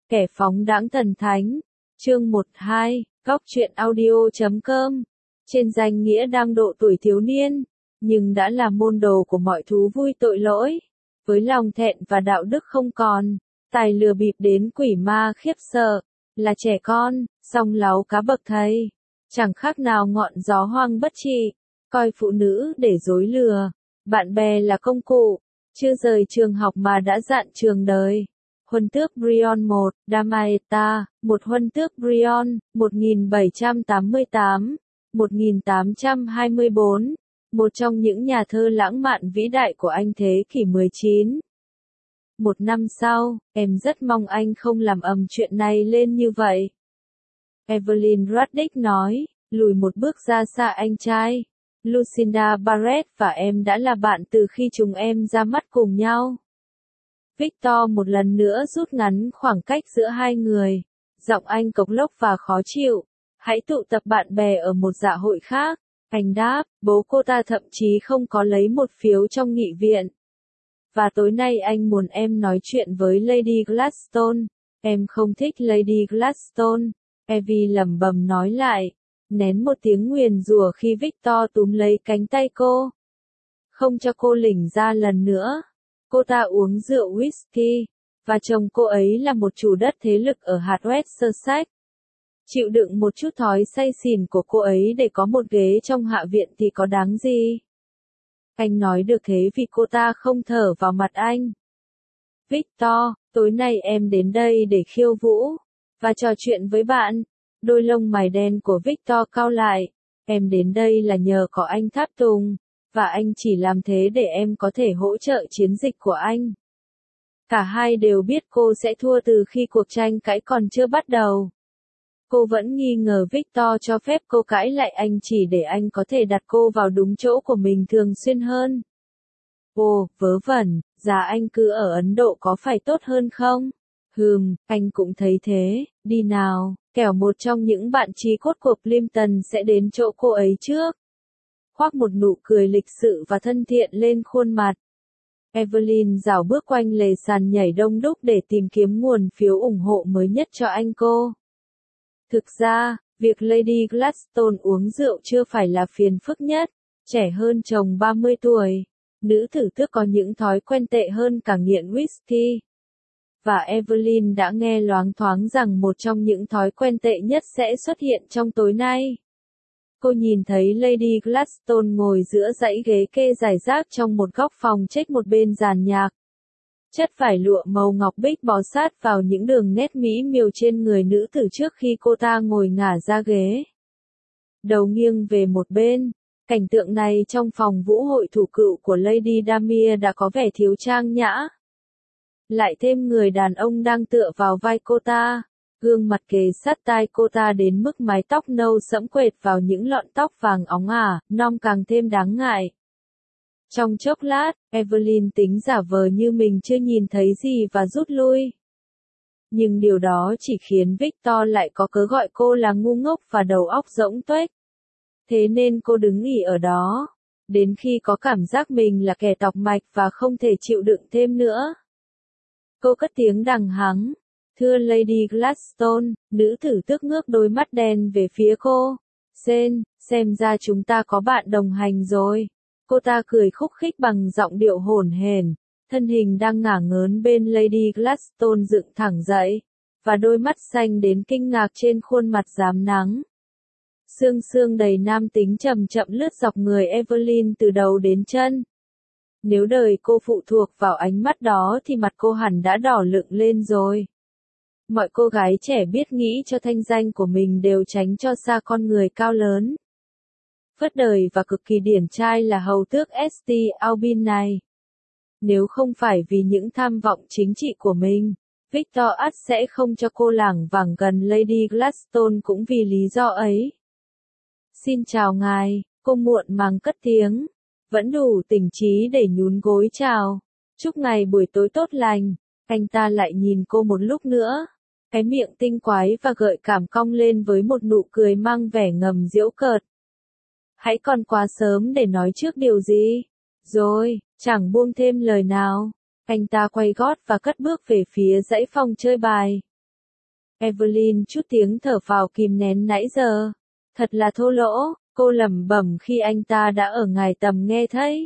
Kẻ phóng đãng thần thánh. Chương 12, góc truyện audio.com. Trên danh nghĩa đang độ tuổi thiếu niên, nhưng đã là môn đồ của mọi thú vui tội lỗi. Với lòng thẹn và đạo đức không còn, tài lừa bịp đến quỷ ma khiếp sợ, là trẻ con, song láu cá bậc thầy. Chẳng khác nào ngọn gió hoang bất trị, coi phụ nữ để dối lừa, bạn bè là công cụ, chưa rời trường học mà đã dạn trường đời. Huân tước Brion 1, Damaeta, một huân tước Brion, 1788-1824, một trong những nhà thơ lãng mạn vĩ đại của Anh thế kỷ 19. Một năm sau, em rất mong anh không làm ầm chuyện này lên như vậy. Evelyn Raddick nói, lùi một bước ra xa anh trai. Lucinda Barrett và em đã là bạn từ khi chúng em ra mắt cùng nhau. Victor một lần nữa rút ngắn khoảng cách giữa hai người. Giọng anh cộc lốc và khó chịu. Hãy tụ tập bạn bè ở một dạ hội khác. Anh đáp, bố cô ta thậm chí không có lấy một phiếu trong nghị viện. Và tối nay anh muốn em nói chuyện với Lady Gladstone. Em không thích Lady Gladstone. Evie lẩm bẩm nói lại. Nén một tiếng nguyền rủa khi Victor túm lấy cánh tay cô. Không cho cô lỉnh ra lần nữa. Cô ta uống rượu whisky, và chồng cô ấy là một chủ đất thế lực ở hạt West Sussex. Chịu đựng một chút thói say xỉn của cô ấy để có một ghế trong hạ viện thì có đáng gì? Anh nói được thế vì cô ta không thở vào mặt anh. Victor, tối nay em đến đây để khiêu vũ, và trò chuyện với bạn. Đôi lông mày đen của Victor cau lại. Em đến đây là nhờ có anh tháp tùng. Và anh chỉ làm thế để em có thể hỗ trợ chiến dịch của anh. Cả hai đều biết cô sẽ thua từ khi cuộc tranh cãi còn chưa bắt đầu. Cô vẫn nghi ngờ Victor cho phép cô cãi lại anh chỉ để anh có thể đặt cô vào đúng chỗ của mình thường xuyên hơn. Ồ, vớ vẩn, giá anh cứ ở Ấn Độ có phải tốt hơn không? Anh cũng thấy thế, đi nào, kẻo một trong những bạn trí cốt của Plimpton sẽ đến chỗ cô ấy trước. Khoác một nụ cười lịch sự và thân thiện lên khuôn mặt. Evelyn rảo bước quanh lề sàn nhảy đông đúc để tìm kiếm nguồn phiếu ủng hộ mới nhất cho anh cô. Thực ra, việc Lady Gladstone uống rượu chưa phải là phiền phức nhất, trẻ hơn chồng 30 tuổi. Nữ tử tước có những thói quen tệ hơn cả nghiện whisky. Và Evelyn đã nghe loáng thoáng rằng một trong những thói quen tệ nhất sẽ xuất hiện trong tối nay. Cô nhìn thấy Lady Gladstone ngồi giữa dãy ghế kê rải rác trong một góc phòng trách một bên dàn nhạc. Chất vải lụa màu ngọc bích bó sát vào những đường nét mỹ miều trên người nữ tử trước khi cô ta ngồi ngả ra ghế. Đầu nghiêng về một bên, cảnh tượng này trong phòng vũ hội thủ cựu của Lady Damia đã có vẻ thiếu trang nhã. Lại thêm người đàn ông đang tựa vào vai cô ta. Gương mặt kề sát tai cô ta đến mức mái tóc nâu sẫm quệt vào những lọn tóc vàng óng ả, non càng thêm đáng ngại. Trong chốc lát, Evelyn tính giả vờ như mình chưa nhìn thấy gì và rút lui. Nhưng điều đó chỉ khiến Victor lại có cớ gọi cô là ngu ngốc và đầu óc rỗng tuếch. Thế nên cô đứng nghỉ ở đó, đến khi có cảm giác mình là kẻ tọc mạch và không thể chịu đựng thêm nữa. Cô cất tiếng đằng hắng. Thưa Lady Gladstone, nữ tử tước ngước đôi mắt đen về phía cô. Xem ra chúng ta có bạn đồng hành rồi. Cô ta cười khúc khích bằng giọng điệu hổn hển, thân hình đang ngả ngớn bên Lady Gladstone dựng thẳng dậy, và đôi mắt xanh đến kinh ngạc trên khuôn mặt rám nắng. Sương sương đầy nam tính chậm chậm lướt dọc người Evelyn từ đầu đến chân. Nếu đời cô phụ thuộc vào ánh mắt đó thì mặt cô hẳn đã đỏ lựng lên rồi. Mọi cô gái trẻ biết nghĩ cho thanh danh của mình đều tránh cho xa con người cao lớn, phớt đời và cực kỳ điển trai là hầu tước St. Albin này. Nếu không phải vì những tham vọng chính trị của mình, Victor ắt sẽ không cho cô lảng vảng gần Lady Gladstone cũng vì lý do ấy. Xin chào ngài, cô muộn màng cất tiếng, vẫn đủ tỉnh trí để nhún gối chào. Chúc ngài buổi tối tốt lành. Anh ta lại nhìn cô một lúc nữa. Cái miệng tinh quái và gợi cảm cong lên với một nụ cười mang vẻ ngầm giễu cợt. Hãy còn quá sớm để nói trước điều gì. Rồi, chẳng buông thêm lời nào. Anh ta quay gót và cất bước về phía dãy phòng chơi bài. Evelyn chút tiếng thở phào kìm nén nãy giờ. Thật là thô lỗ, cô lẩm bẩm khi anh ta đã ở ngoài tầm nghe thấy.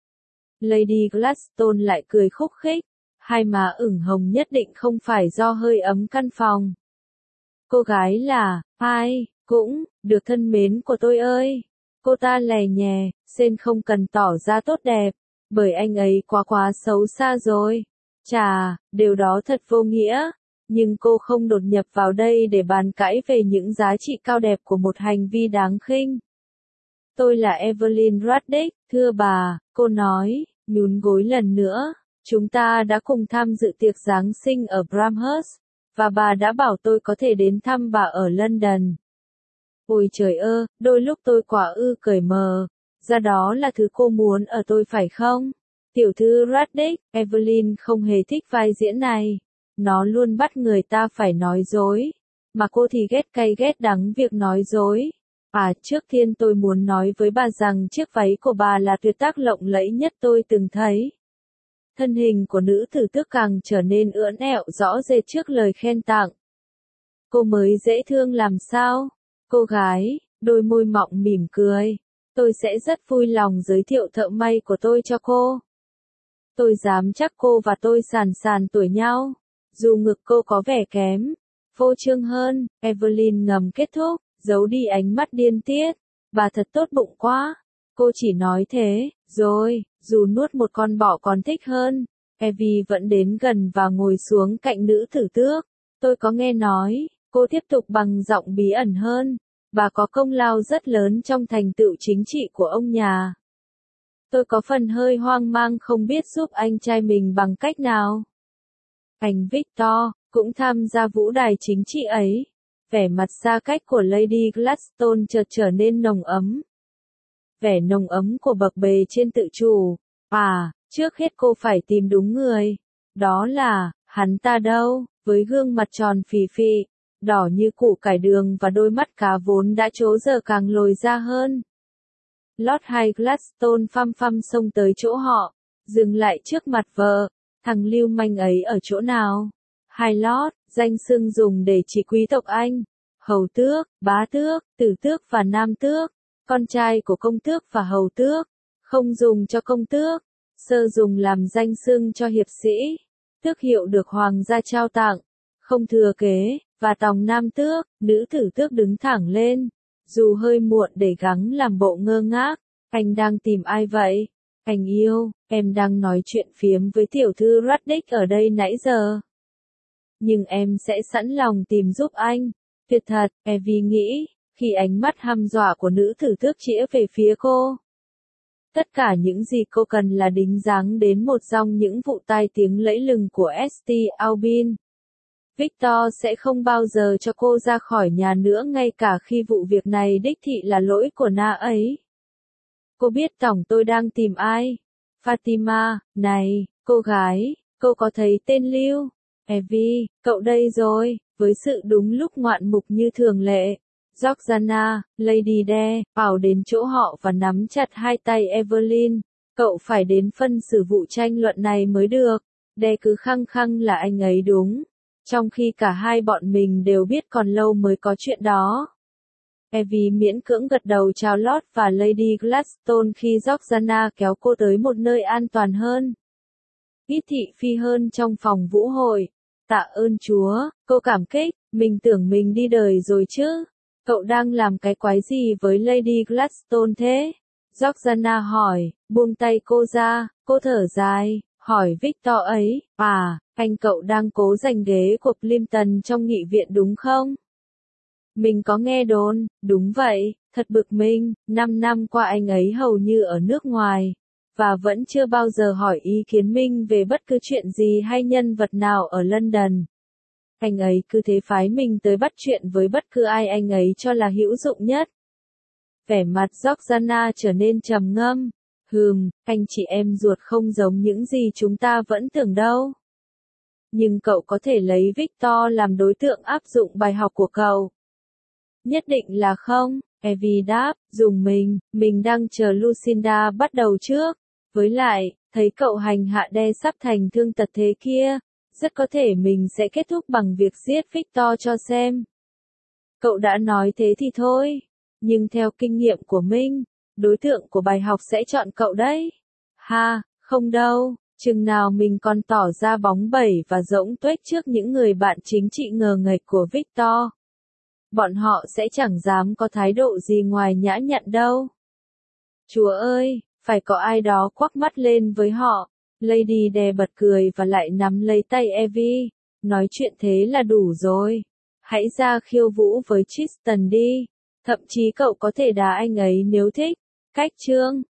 Lady Gladstone lại cười khúc khích, hai má ửng hồng nhất định không phải do hơi ấm căn phòng. Cô gái là, ai, cũng, được thân mến của tôi ơi. Cô ta lè nhè, Sen không cần tỏ ra tốt đẹp, bởi anh ấy quá xấu xa rồi. Chà, điều đó thật vô nghĩa. Nhưng cô không đột nhập vào đây để bàn cãi về những giá trị cao đẹp của một hành vi đáng khinh. Tôi là Evelyn Raddick, thưa bà, cô nói, nhún gối lần nữa. Chúng ta đã cùng tham dự tiệc Giáng sinh ở Bramhurst, và bà đã bảo tôi có thể đến thăm bà ở London. Ôi trời ơi, đôi lúc tôi quả cởi mờ. Ra đó là thứ cô muốn ở tôi phải không? Tiểu thư Raddick, Evelyn không hề thích vai diễn này. Nó luôn bắt người ta phải nói dối. Mà cô thì ghét cay ghét đắng việc nói dối. Trước tiên tôi muốn nói với bà rằng chiếc váy của bà là tuyệt tác lộng lẫy nhất tôi từng thấy. Thân hình của nữ tử tước càng trở nên ưỡn ẹo rõ rệt trước lời khen tặng. Cô mới dễ thương làm sao? Cô gái, đôi môi mọng mỉm cười. Tôi sẽ rất vui lòng giới thiệu thợ may của tôi cho cô. Tôi dám chắc cô và tôi sàn tuổi nhau. Dù ngực cô có vẻ kém, phô trương hơn, Evelyn ngầm kết thúc, giấu đi ánh mắt điên tiết. Bà thật tốt bụng quá. Cô chỉ nói thế, rồi, dù nuốt một con bọ còn thích hơn. Evie vẫn đến gần và ngồi xuống cạnh nữ tử tước. Tôi có nghe nói, cô tiếp tục bằng giọng bí ẩn hơn. Bà có công lao rất lớn trong thành tựu chính trị của ông nhà. Tôi có phần hơi hoang mang không biết giúp anh trai mình bằng cách nào. Anh Victor cũng tham gia vũ đài chính trị ấy. Vẻ mặt xa cách của Lady Gladstone chợt trở nên nồng ấm. Vẻ nồng ấm của bậc bề trên tự chủ. Trước hết cô phải tìm đúng người. Đó là, hắn ta đâu, với gương mặt tròn phì phì, đỏ như củ cải đường và đôi mắt cá vốn đã trố giờ càng lồi ra hơn. Lord High Gladstone phăm phăm xông tới chỗ họ, dừng lại trước mặt vợ. Thằng lưu manh ấy ở chỗ nào? High Lord, danh xưng dùng để chỉ quý tộc Anh. Hầu tước, bá tước, tử tước và nam tước. Con trai của công tước và hầu tước. Không dùng cho công tước. Sơ dùng làm danh xưng cho hiệp sĩ. Tước hiệu được hoàng gia trao tặng. Không thừa kế. Và tòng nam tước, nữ tử tước đứng thẳng lên. Dù hơi muộn để gắng làm bộ ngơ ngác. Anh đang tìm ai vậy? Anh yêu, em đang nói chuyện phiếm với tiểu thư Raddick ở đây nãy giờ. Nhưng em sẽ sẵn lòng tìm giúp anh. Tuyệt thật, Evie nghĩ, khi ánh mắt hăm dọa của nữ tử tước chĩa về phía cô. Tất cả những gì cô cần là đính dáng đến một dòng những vụ tai tiếng lẫy lừng của St. Aubin. Victor sẽ không bao giờ cho cô ra khỏi nhà nữa ngay cả khi vụ việc này đích thị là lỗi của na ấy. Cô biết tổng tôi đang tìm ai? Fatima, này, cô gái, cô có thấy tên Lưu? Evie, cậu đây rồi, với sự đúng lúc ngoạn mục như thường lệ. Georgiana, Lady Dare, bảo đến chỗ họ và nắm chặt hai tay Evelyn. Cậu phải đến phân xử vụ tranh luận này mới được. Dare cứ khăng khăng là anh ấy đúng. Trong khi cả hai bọn mình đều biết còn lâu mới có chuyện đó. Evie miễn cưỡng gật đầu chào Lord và Lady Gladstone khi Georgiana kéo cô tới một nơi an toàn hơn. Ít thị phi hơn trong phòng vũ hội. Tạ ơn Chúa, cô cảm kích, mình tưởng mình đi đời rồi chứ. Cậu đang làm cái quái gì với Lady Gladstone thế? Georgiana hỏi, buông tay cô ra, cô thở dài, hỏi Victor ấy, anh cậu đang cố giành ghế của Plimpton trong nghị viện đúng không? Mình có nghe đồn, đúng vậy, thật bực mình, 5 năm qua anh ấy hầu như ở nước ngoài, và vẫn chưa bao giờ hỏi ý kiến mình về bất cứ chuyện gì hay nhân vật nào ở London. Anh ấy cứ thế phái mình tới bắt chuyện với bất cứ ai anh ấy cho là hữu dụng nhất. Vẻ mặt Georgiana trở nên trầm ngâm. Anh chị em ruột không giống những gì chúng ta vẫn tưởng đâu. Nhưng cậu có thể lấy Victor làm đối tượng áp dụng bài học của cậu. Nhất định là không, Evie đáp, dùng mình đang chờ Lucinda bắt đầu trước. Với lại, thấy cậu hành hạ Dare sắp thành thương tật thế kia, rất có thể mình sẽ kết thúc bằng việc giết Victor cho xem. Cậu đã nói thế thì thôi, nhưng theo kinh nghiệm của Minh, đối tượng của bài học sẽ chọn cậu đấy. Ha, không đâu, chừng nào mình còn tỏ ra bóng bẩy và rỗng tuếch trước những người bạn chính trị ngờ nghệch của Victor. Bọn họ sẽ chẳng dám có thái độ gì ngoài nhã nhặn đâu. Chúa ơi, phải có ai đó quắc mắt lên với họ. Lady Di bật cười và lại nắm lấy tay Evie. Nói chuyện thế là đủ rồi. Hãy ra khiêu vũ với Tristan đi. Thậm chí cậu có thể đá anh ấy nếu thích. Cách chương